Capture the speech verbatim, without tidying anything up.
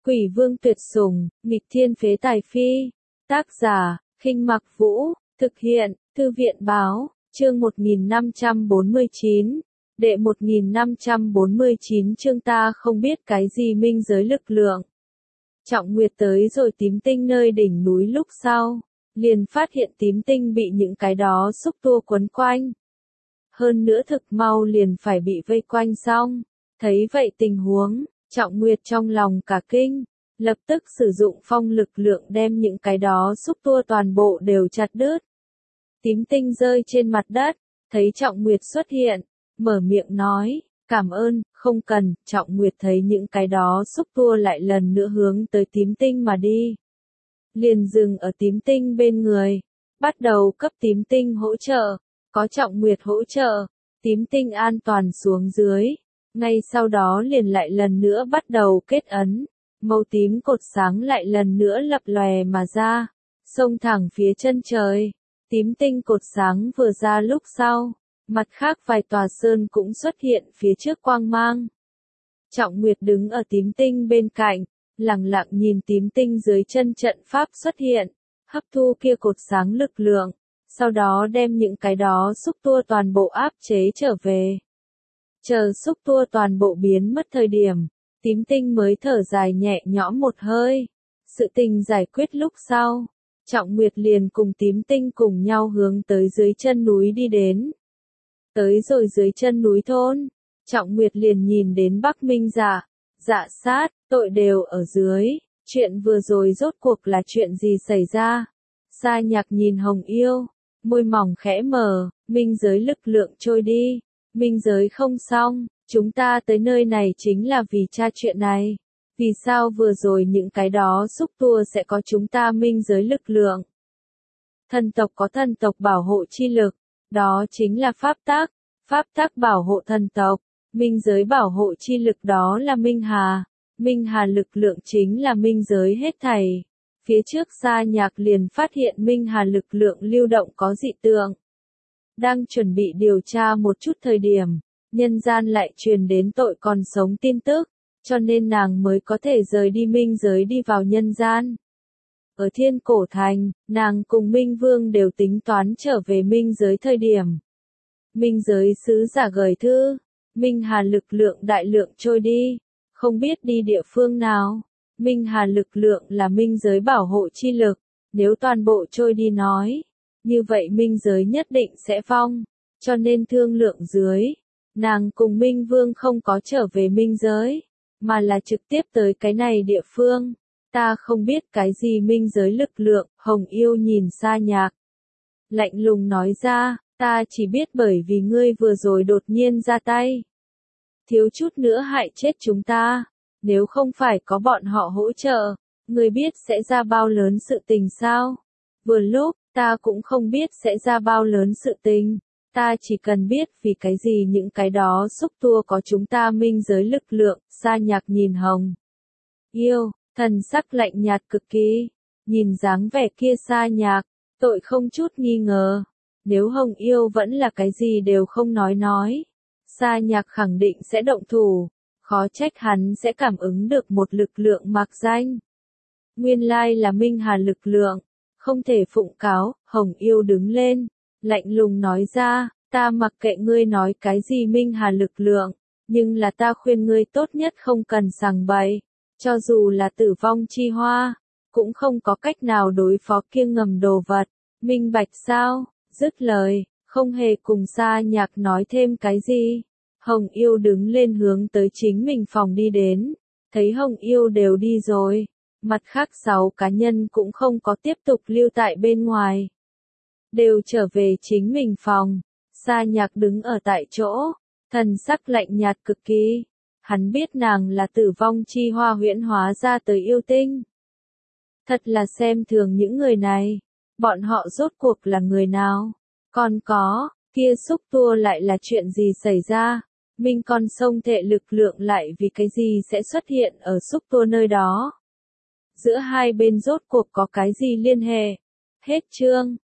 Quỷ vương tuyệt sủng, nghịch thiên phế tài phi. Tác giả, Khinh Mặc Vũ, thực hiện, Thư viện báo, chương một nghìn năm trăm bốn mươi chín. Đệ một nghìn năm trăm bốn mươi chín chương ta không biết cái gì minh giới lực lượng. Trọng Nguyệt tới rồi tím tinh nơi đỉnh núi lúc sau, liền phát hiện tím tinh bị những cái đó xúc tua quấn quanh. Hơn nữa thực mau liền phải bị vây quanh xong, thấy vậy tình huống, Trọng Nguyệt trong lòng cả kinh, lập tức sử dụng phong lực lượng đem những cái đó xúc tua toàn bộ đều chặt đứt. Tím tinh rơi trên mặt đất, thấy Trọng Nguyệt xuất hiện, mở miệng nói, cảm ơn, không cần. Trọng Nguyệt thấy những cái đó xúc tua lại lần nữa hướng tới tím tinh mà đi. Liền dừng ở tím tinh bên người, bắt đầu cấp tím tinh hỗ trợ, có Trọng Nguyệt hỗ trợ, tím tinh an toàn xuống dưới. Ngay sau đó liền lại lần nữa bắt đầu kết ấn, màu tím cột sáng lại lần nữa lập lòe mà ra, xông thẳng phía chân trời. Tím tinh cột sáng vừa ra lúc sau, mặt khác vài tòa sơn cũng xuất hiện phía trước quang mang. Trọng Nguyệt đứng ở tím tinh bên cạnh, lặng lặng nhìn tím tinh dưới chân trận pháp xuất hiện, hấp thu kia cột sáng lực lượng, sau đó đem những cái đó xúc tua toàn bộ áp chế trở về. Chờ xúc tua toàn bộ biến mất thời điểm, tím tinh mới thở dài nhẹ nhõm một hơi. Sự tình giải quyết lúc sau, Trọng Nguyệt liền cùng tím tinh cùng nhau hướng tới dưới chân núi đi đến. Tới rồi dưới chân núi thôn, Trọng Nguyệt liền nhìn đến Bắc Minh Dạ, Dạ Sát, tội đều ở dưới. Chuyện vừa rồi rốt cuộc là chuyện gì xảy ra? Sa Nhạc nhìn Hồng Yêu, môi mỏng khẽ mở, minh giới lực lượng trôi đi. Minh giới không xong, chúng ta tới nơi này chính là vì tra chuyện này. Vì sao vừa rồi những cái đó xúc tua sẽ có chúng ta minh giới lực lượng? Thần tộc có thần tộc bảo hộ chi lực, đó chính là pháp tắc, pháp tắc bảo hộ thần tộc, minh giới bảo hộ chi lực đó là minh hà, minh hà lực lượng chính là minh giới hết thảy. Phía trước Sa Nhạc liền phát hiện minh hà lực lượng lưu động có dị tượng. Đang chuẩn bị điều tra một chút thời điểm, nhân gian lại truyền đến tội còn sống tin tức, cho nên nàng mới có thể rời đi minh giới đi vào nhân gian. Ở Thiên Cổ Thành, nàng cùng Minh Vương đều tính toán trở về minh giới thời điểm. Minh giới sứ giả gửi thư, minh hà lực lượng đại lượng trôi đi, không biết đi địa phương nào. Minh hà lực lượng là minh giới bảo hộ chi lực, nếu toàn bộ trôi đi nói, như vậy minh giới nhất định sẽ vong, cho nên thương lượng dưới, nàng cùng Minh Vương không có trở về minh giới, mà là trực tiếp tới cái này địa phương. Ta không biết cái gì minh giới lực lượng. Hồng Yêu nhìn Sa Nhạc, lạnh lùng nói ra, ta chỉ biết bởi vì ngươi vừa rồi đột nhiên ra tay, thiếu chút nữa hại chết chúng ta, nếu không phải có bọn họ hỗ trợ, ngươi biết sẽ ra bao lớn sự tình sao? Vừa lúc, ta cũng không biết sẽ ra bao lớn sự tình, ta chỉ cần biết vì cái gì những cái đó xúc tua có chúng ta minh giới lực lượng. Sa Nhạc nhìn Hồng Yêu, thần sắc lạnh nhạt cực kỳ, nhìn dáng vẻ kia Sa Nhạc, tội không chút nghi ngờ, nếu Hồng Yêu vẫn là cái gì đều không nói nói, Sa Nhạc khẳng định sẽ động thủ, khó trách hắn sẽ cảm ứng được một lực lượng mạc danh. Nguyên lai là minh hà lực lượng, không thể phụng cáo. Hồng Yêu đứng lên, lạnh lùng nói ra, ta mặc kệ ngươi nói cái gì minh hà lực lượng, nhưng là ta khuyên ngươi tốt nhất không cần sằng bậy, cho dù là tử vong chi hoa, cũng không có cách nào đối phó kia ngầm đồ vật, minh bạch sao? Dứt lời, không hề cùng Sa Nhạc nói thêm cái gì. Hồng Yêu đứng lên hướng tới chính mình phòng đi đến, thấy Hồng Yêu đều đi rồi, mặt khác sáu cá nhân cũng không có tiếp tục lưu tại bên ngoài, đều trở về chính mình phòng. Sa Nhạc đứng ở tại chỗ, thần sắc lạnh nhạt cực kỳ, hắn biết nàng là tử vong chi hoa huyễn hóa ra tới yêu tinh. Thật là xem thường những người này, bọn họ rốt cuộc là người nào? Còn có, kia xúc tua lại là chuyện gì xảy ra? Minh con sông thệ lực lượng lại vì cái gì sẽ xuất hiện ở xúc tua nơi đó? Giữa hai bên rốt cuộc có cái gì liên hệ? Hết chương.